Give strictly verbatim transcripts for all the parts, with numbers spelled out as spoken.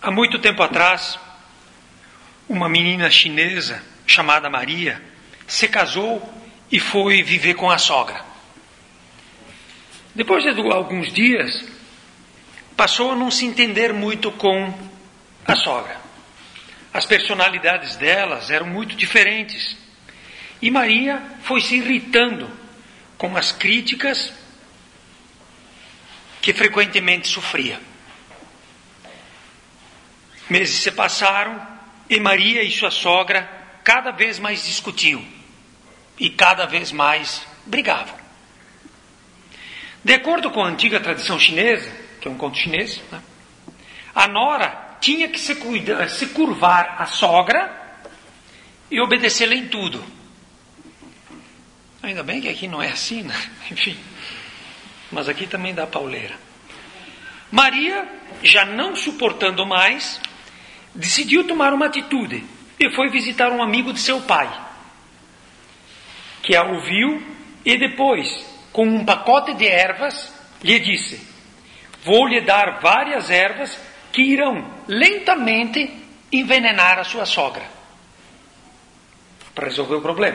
Há muito tempo atrás, uma menina chinesa chamada Maria se casou e foi viver com a sogra. Depois de alguns dias, passou a não se entender muito com a sogra. As personalidades delas eram muito diferentes. E Maria foi se irritando com as críticas que frequentemente sofria. Meses se passaram e Maria e sua sogra cada vez mais discutiam e cada vez mais brigavam. De acordo com a antiga tradição chinesa, que é um conto chinês, né, a nora tinha que se, cuidar, se curvar à sogra e obedecê-la em tudo. Ainda bem que aqui não é assim, né? Enfim. Mas aqui também dá pauleira. Maria, já não suportando mais, decidiu tomar uma atitude e foi visitar um amigo de seu pai, que a ouviu e depois, com um pacote de ervas, lhe disse: vou lhe dar várias ervas que irão lentamente envenenar a sua sogra. Para resolver o problema.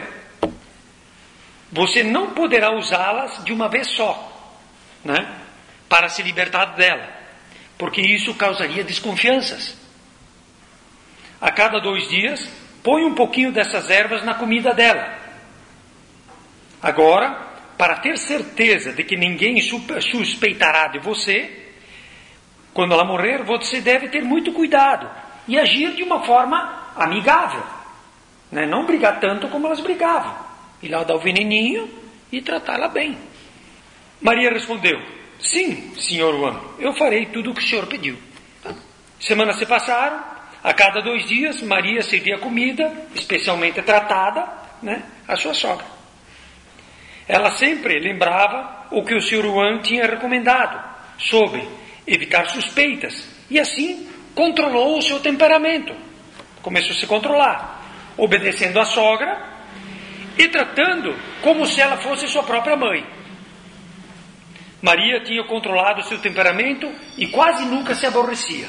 Você não poderá usá-las de uma vez só, né? Para se libertar dela, porque isso causaria desconfianças. A cada dois dias, põe um pouquinho dessas ervas na comida dela. Agora, para ter certeza de que ninguém suspeitará de você, quando ela morrer, você deve ter muito cuidado e agir de uma forma amigável, né? Não brigar tanto como elas brigavam. Ir lá dar o veneninho e tratá-la bem. Maria respondeu: sim, senhor Wan, eu farei tudo o que o senhor pediu. Semanas se passaram, a cada dois dias Maria servia comida, especialmente tratada, né, à sua sogra. Ela sempre lembrava o que o senhor Wan tinha recomendado sobre evitar suspeitas e assim controlou o seu temperamento. Começou a se controlar, obedecendo à sogra e tratando como se ela fosse sua própria mãe. Maria tinha controlado seu temperamento e quase nunca se aborrecia.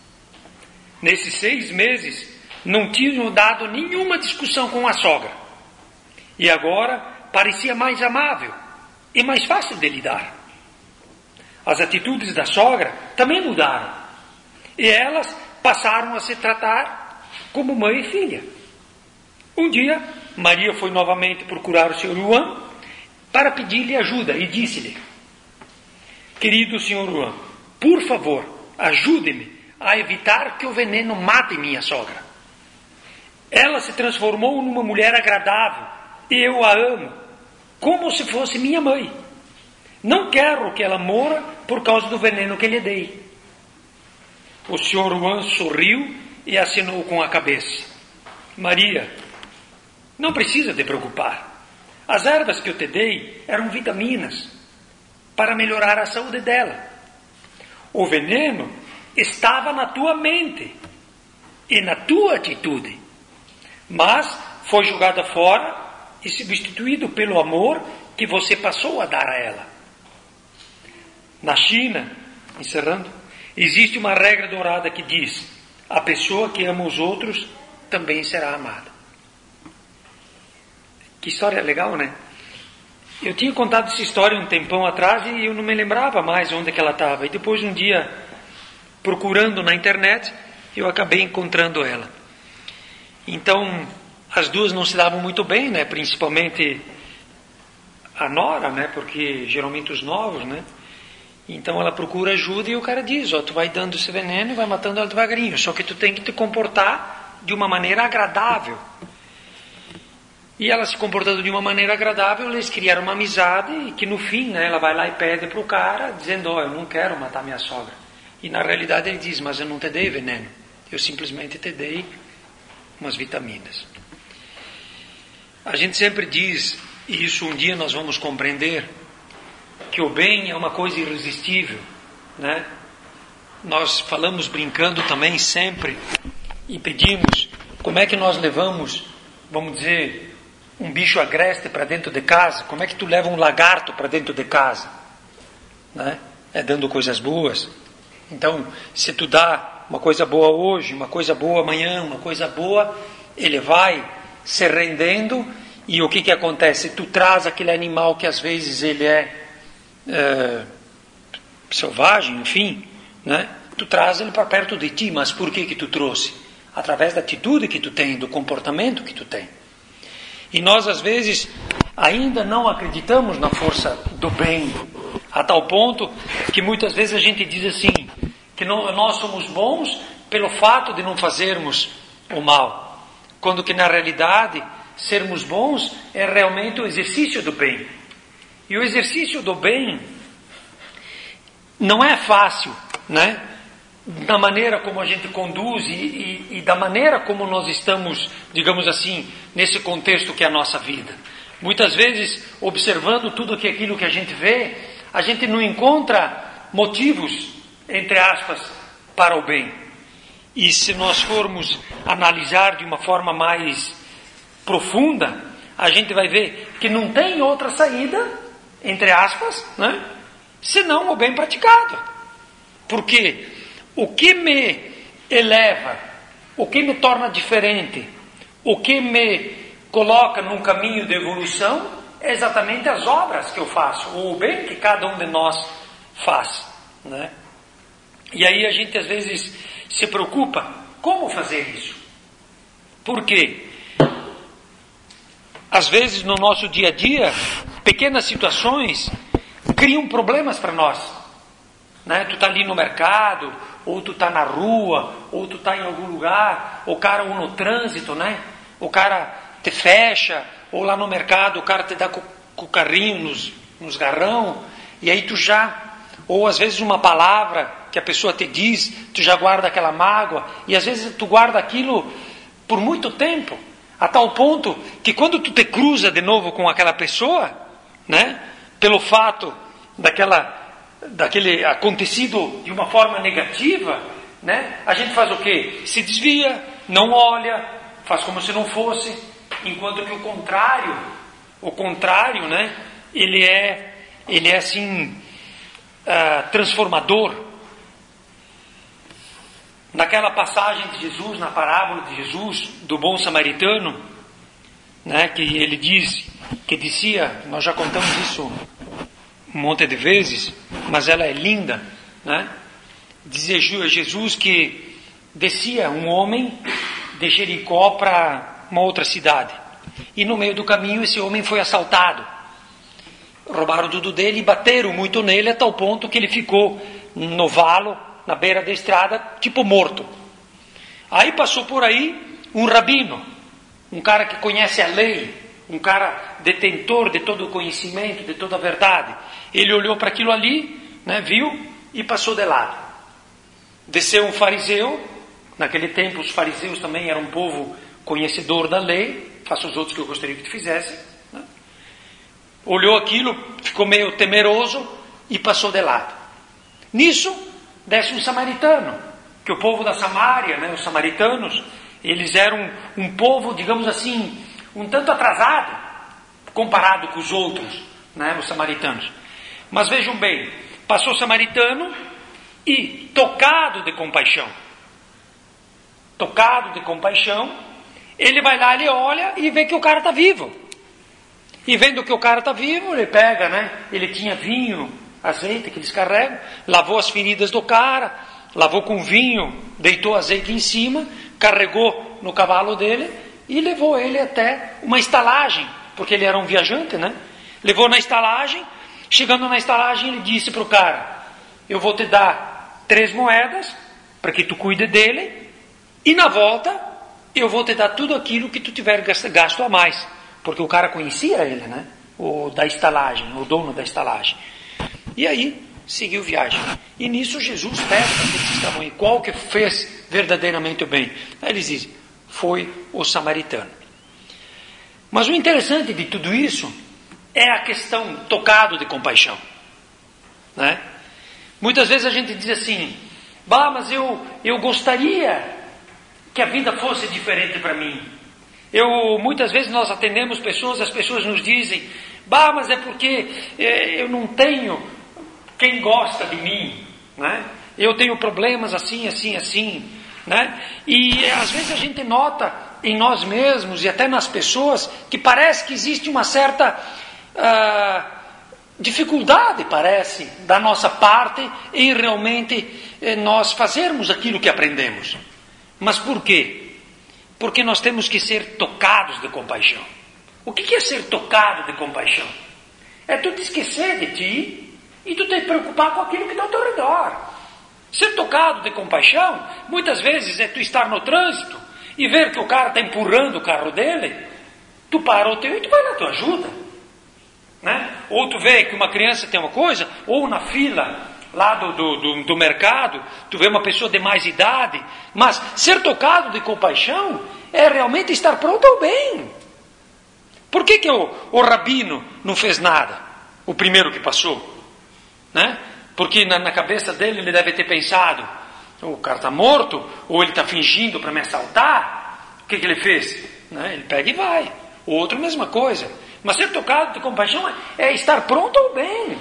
Nesses seis meses, não tinham dado nenhuma discussão com a sogra. E agora parecia mais amável e mais fácil de lidar. As atitudes da sogra também mudaram. E elas passaram a se tratar como mãe e filha. Um dia, Maria foi novamente procurar o senhor Wan para pedir-lhe ajuda e disse-lhe: querido senhor Wan, por favor, ajude-me a evitar que o veneno mate minha sogra. Ela se transformou numa mulher agradável e eu a amo como se fosse minha mãe. Não quero que ela morra por causa do veneno que lhe dei. O senhor Wan sorriu e acenou com a cabeça. Maria, não precisa te preocupar. As ervas que eu te dei eram vitaminas para melhorar a saúde dela. O veneno estava na tua mente e na tua atitude, mas foi jogada fora e substituído pelo amor que você passou a dar a ela. Na China, encerrando, existe uma regra dourada que diz: a pessoa que ama os outros também será amada. Que história legal, né? Eu tinha contado essa história um tempão atrás e eu não me lembrava mais onde que ela estava. E depois, um dia, procurando na internet, eu acabei encontrando ela. Então, as duas não se davam muito bem, né? Principalmente a nora, né? Porque geralmente os novos, né? Então ela procura ajuda e o cara diz: ó, tu vai dando esse veneno e vai matando ela devagarinho. Só que tu tem que te comportar de uma maneira agradável. E ela se comportando de uma maneira agradável, eles criaram uma amizade e que no fim, né, ela vai lá e pede para o cara, dizendo: ó, eu não quero matar minha sogra. E na realidade ele diz: mas eu não te dei veneno, eu simplesmente te dei umas vitaminas. A gente sempre diz, e isso um dia nós vamos compreender, que o bem é uma coisa irresistível, né? Nós falamos brincando também sempre e pedimos: como é que nós levamos, vamos dizer, um bicho agreste para dentro de casa? Como é que tu leva um lagarto para dentro de casa? Né? É dando coisas boas. Então, se tu dá uma coisa boa hoje, uma coisa boa amanhã, uma coisa boa, ele vai se rendendo, e o que que acontece? Tu traz aquele animal que às vezes ele é, é selvagem, enfim, né? Tu traz ele para perto de ti, mas por que que tu trouxe? Através da atitude que tu tem, do comportamento que tu tem. E nós às vezes ainda não acreditamos na força do bem, a tal ponto que muitas vezes a gente diz assim, que não, nós somos bons pelo fato de não fazermos o mal, quando que na realidade sermos bons é realmente o exercício do bem. E o exercício do bem não é fácil, né? Da maneira como a gente conduz e, e, e da maneira como nós estamos, digamos assim, nesse contexto que é a nossa vida. Muitas vezes, observando tudo que aquilo que a gente vê, a gente não encontra motivos, entre aspas, para o bem. E se nós formos analisar de uma forma mais profunda, a gente vai ver que não tem outra saída, entre aspas, né, senão o bem praticado. Porque o que me eleva, o que me torna diferente, o que me coloca num caminho de evolução, é exatamente as obras que eu faço, ou o bem que cada um de nós faz, né? E aí a gente às vezes se preocupa, como fazer isso? Por quê? Às vezes no nosso dia a dia, pequenas situações criam problemas para nós, né? Tu está ali no mercado, ou tu está na rua, ou tu está em algum lugar, o cara ou no trânsito, né? O cara te fecha, ou lá no mercado o cara te dá com, com o carrinho nos, nos garrão, e aí tu já, ou às vezes uma palavra que a pessoa te diz, tu já guarda aquela mágoa, e às vezes tu guarda aquilo por muito tempo, a tal ponto que quando tu te cruza de novo com aquela pessoa, né? Pelo fato daquela daquele acontecido de uma forma negativa, né? A gente faz o quê? Se desvia, não olha, faz como se não fosse, enquanto que o contrário, o contrário, né? Ele é, ele é assim, uh, transformador. Naquela passagem de Jesus, na parábola de Jesus, do bom samaritano, né? Que ele diz, que dizia, nós já contamos isso um monte de vezes, mas ela é linda, né? Dizia Jesus que descia um homem de Jericó para uma outra cidade, e no meio do caminho esse homem foi assaltado, roubaram tudo dele e bateram muito nele a tal ponto que ele ficou no valo, na beira da estrada, tipo morto. Aí passou por aí um rabino, um cara que conhece a lei, um cara detentor de todo o conhecimento, de toda a verdade. Ele olhou para aquilo ali, né, viu e passou de lado. Desceu um fariseu, naquele tempo os fariseus também eram um povo conhecedor da lei, faça os outros que eu gostaria que tu fizesse, né? Olhou aquilo, ficou meio temeroso e passou de lado. Nisso, desce um samaritano, que o povo da Samária, né, os samaritanos, eles eram um povo, digamos assim, um tanto atrasado, comparado com os outros, né, os samaritanos. Mas vejam bem, passou o samaritano e, tocado de compaixão, tocado de compaixão, ele vai lá, ele olha e vê que o cara está vivo. E vendo que o cara está vivo, ele pega, né, ele tinha vinho, azeite que eles carregam, lavou as feridas do cara, lavou com vinho, deitou azeite em cima, carregou no cavalo dele e levou ele até uma estalagem, porque ele era um viajante, né? Levou na estalagem, chegando na estalagem ele disse para o cara, eu vou te dar três moedas para que tu cuide dele, e na volta eu vou te dar tudo aquilo que tu tiver gasto a mais, porque o cara conhecia ele, né? O da estalagem, o dono da estalagem. E aí seguiu viagem. E nisso Jesus pede para aqueles que estavam aí, qual que fez verdadeiramente o bem? Aí eles dizem, foi o samaritano. Mas o interessante de tudo isso é a questão tocado de compaixão, né? Muitas vezes a gente diz assim, bah, mas eu, eu gostaria que a vida fosse diferente para mim. Eu, muitas vezes nós atendemos pessoas, as pessoas nos dizem, bah, mas é porque é, eu não tenho quem gosta de mim, né? eu tenho problemas assim, assim, assim, né? E às vezes a gente nota em nós mesmos e até nas pessoas que parece que existe uma certa uh, dificuldade, parece, da nossa parte em realmente eh, nós fazermos aquilo que aprendemos. Mas por quê? Porque nós temos que ser tocados de compaixão. O que é ser tocado de compaixão? É tu te esquecer de ti e tu te preocupar com aquilo que está ao teu redor. Ser tocado de compaixão, muitas vezes é tu estar no trânsito e ver que o cara está empurrando o carro dele, tu para o teu e tu vai lá, tu ajuda. Né? Ou tu vê que uma criança tem uma coisa, ou na fila lá do, do, do, do mercado, tu vê uma pessoa de mais idade, mas ser tocado de compaixão é realmente estar pronto ao bem. Por que, que o, o rabino não fez nada? O primeiro que passou, né? Porque na, na cabeça dele ele deve ter pensado, o cara está morto, ou ele está fingindo para me assaltar. O que, que ele fez? Né? Ele pega e vai. O outro, mesma coisa. Mas ser tocado de compaixão é, é estar pronto ao bem.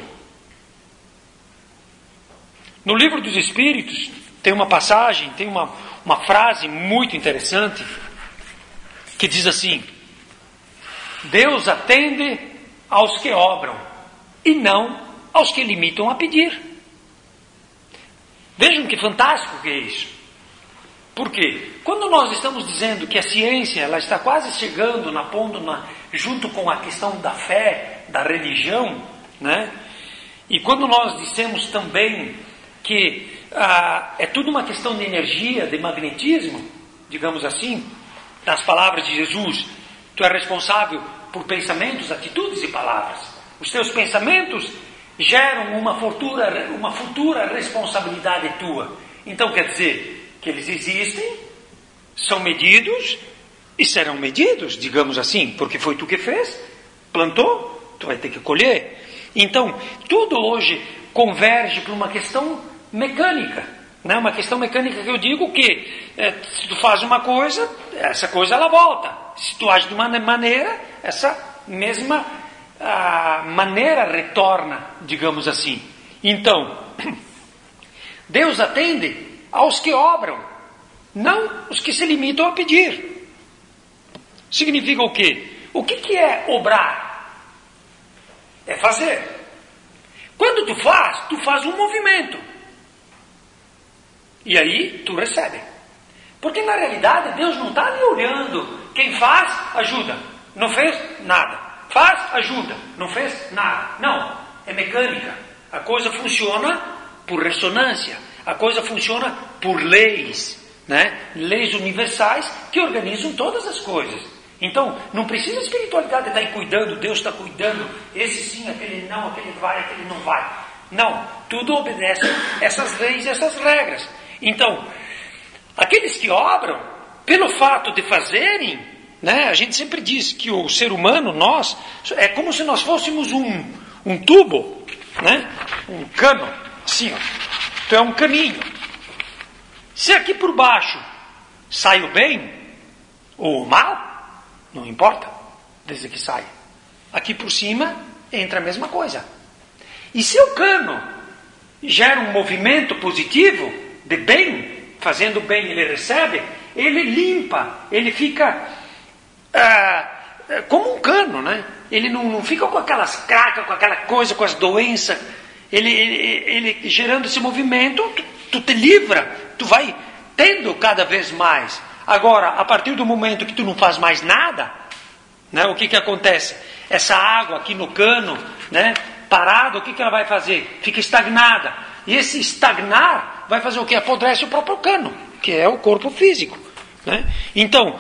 No livro dos Espíritos tem uma passagem, tem uma, uma frase muito interessante que diz assim: Deus atende aos que obram e não aos que limitam a pedir. Vejam que fantástico que é isso. Por quê? Quando nós estamos dizendo que a ciência ela está quase chegando na ponta, na, junto com a questão da fé, da religião, né? E quando nós dissemos também que ah, é tudo uma questão de energia, de magnetismo, digamos assim, nas palavras de Jesus, tu é responsável por pensamentos, atitudes e palavras. Os teus pensamentos geram uma futura, uma futura responsabilidade tua. Então quer dizer que eles existem, são medidos e serão medidos, digamos assim, porque foi tu que fez, plantou, tu vai ter que colher. Então, tudo hoje converge para uma questão mecânica, né? Uma questão mecânica que eu digo que é, se tu faz uma coisa, essa coisa ela volta. Se tu age de uma maneira, essa mesma a maneira retorna, digamos assim. Então, Deus atende aos que obram, não os que se limitam a pedir. Significa o quê? O que, que é obrar? É fazer. Quando tu faz, tu faz um movimento. E aí tu recebe. Porque na realidade Deus não está ali olhando. Quem faz, ajuda. Não fez, nada. Faz, ajuda. Não fez, nada. Não, é mecânica. A coisa funciona por ressonância. A coisa funciona por leis, né? Leis universais que organizam todas as coisas. Então, não precisa a espiritualidade estar aí cuidando, Deus está cuidando, esse sim, aquele não, aquele vai, aquele não vai. Não, tudo obedece essas leis e essas regras. Então, aqueles que obram, pelo fato de fazerem, né, a gente sempre diz que o ser humano, nós, é como se nós fôssemos um, um tubo, né, um cano, assim, ó. Então é um caminho. Se aqui por baixo sai o bem ou o mal, não importa, desde que saia. Aqui por cima entra a mesma coisa. E se o cano gera um movimento positivo, de bem, fazendo bem ele recebe, ele limpa, ele fica ah, como um cano, né? Ele não, não fica com aquelas cracas, com aquela coisa, com as doenças. Ele, ele, ele gerando esse movimento, tu, tu te livra, tu vai tendo cada vez mais. Agora, a partir do momento que tu não faz mais nada, né, o que que acontece? Essa água aqui no cano, né, parada, o que que ela vai fazer? Fica estagnada. E esse estagnar vai fazer o quê? Apodrece o próprio cano, que é o corpo físico, né? Então,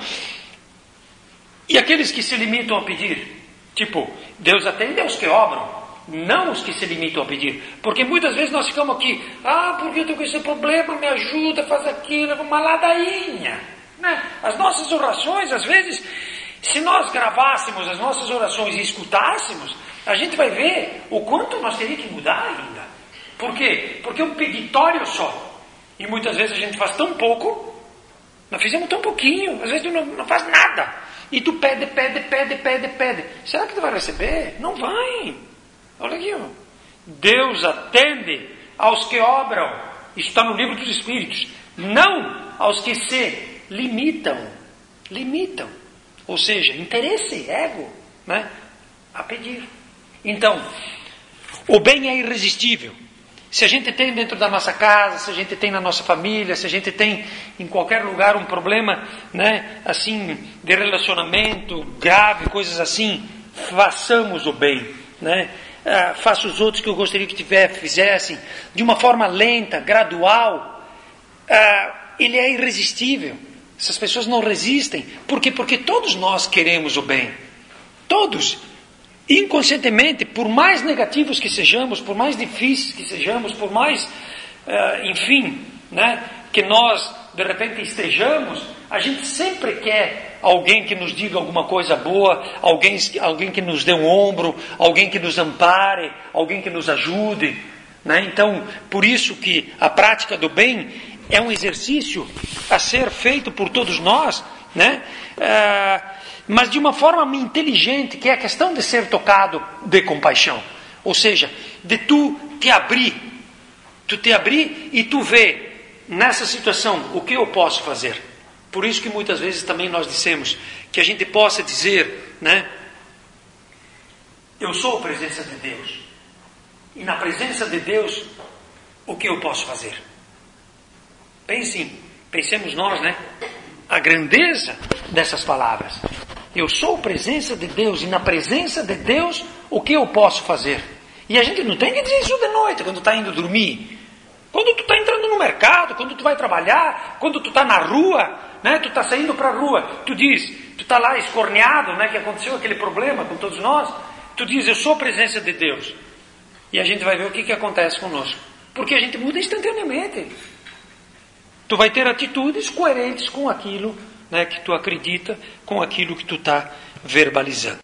e aqueles que se limitam a pedir? Tipo, Deus atende aos que obram, não os que se limitam a pedir. Porque muitas vezes nós ficamos aqui, ah, porque eu estou com esse problema, me ajuda, faz aquilo, uma ladainha, né? As nossas orações, às vezes, se nós gravássemos as nossas orações e escutássemos, a gente vai ver o quanto nós teríamos que mudar ainda. Por quê? Porque é um peditório só. E muitas vezes a gente faz tão pouco, nós fizemos tão pouquinho, às vezes tu não, não faz nada. E tu pede, pede, pede, pede, pede. Será que tu vai receber? Não vai. Olha aqui, ó. Deus atende aos que obram Isso está no livro dos Espíritos. Não aos que se limitam. Limitam. Ou seja, interesse, ego, né? A pedir. Então, o bem é irresistível. Se a gente tem dentro da nossa casa, se a gente tem na nossa família, se a gente tem em qualquer lugar um problema, né, assim, de relacionamento grave, coisas assim, façamos o bem, né? Ah, faça os outros que eu gostaria que tiver, fizessem, de uma forma lenta, gradual. Ah, ele é irresistível. Essas pessoas não resistem. Por quê? Porque todos nós queremos o bem. Todos. Inconscientemente, por mais negativos que sejamos, por mais difíceis que sejamos, por mais, uh, enfim, né, que nós, de repente, estejamos, a gente sempre quer alguém que nos diga alguma coisa boa, alguém, alguém que nos dê um ombro, alguém que nos ampare, alguém que nos ajude, né? Então, por isso que a prática do bem é um exercício a ser feito por todos nós, né? Uh, mas de uma forma inteligente, que é a questão de ser tocado de compaixão. Ou seja, de tu te abrir, tu te abrir e tu ver nessa situação o que eu posso fazer. Por isso que muitas vezes também nós dissemos que a gente possa dizer, né? Eu sou a presença de Deus. E na presença de Deus, o que eu posso fazer? Pensem, pensemos nós, né? A grandeza dessas palavras. Eu sou a presença de Deus, e na presença de Deus, o que eu posso fazer? E a gente não tem que dizer isso de noite, quando está indo dormir. Quando tu está entrando no mercado, quando tu vai trabalhar, quando tu está na rua, né? Tu está saindo para a rua, tu diz, tu está lá escorneado, né? Que aconteceu aquele problema com todos nós, tu diz, eu sou a presença de Deus. E a gente vai ver o que, que acontece conosco. Porque a gente muda instantaneamente. Tu vai ter atitudes coerentes com aquilo, né, que tu acredita, com aquilo que tu está verbalizando.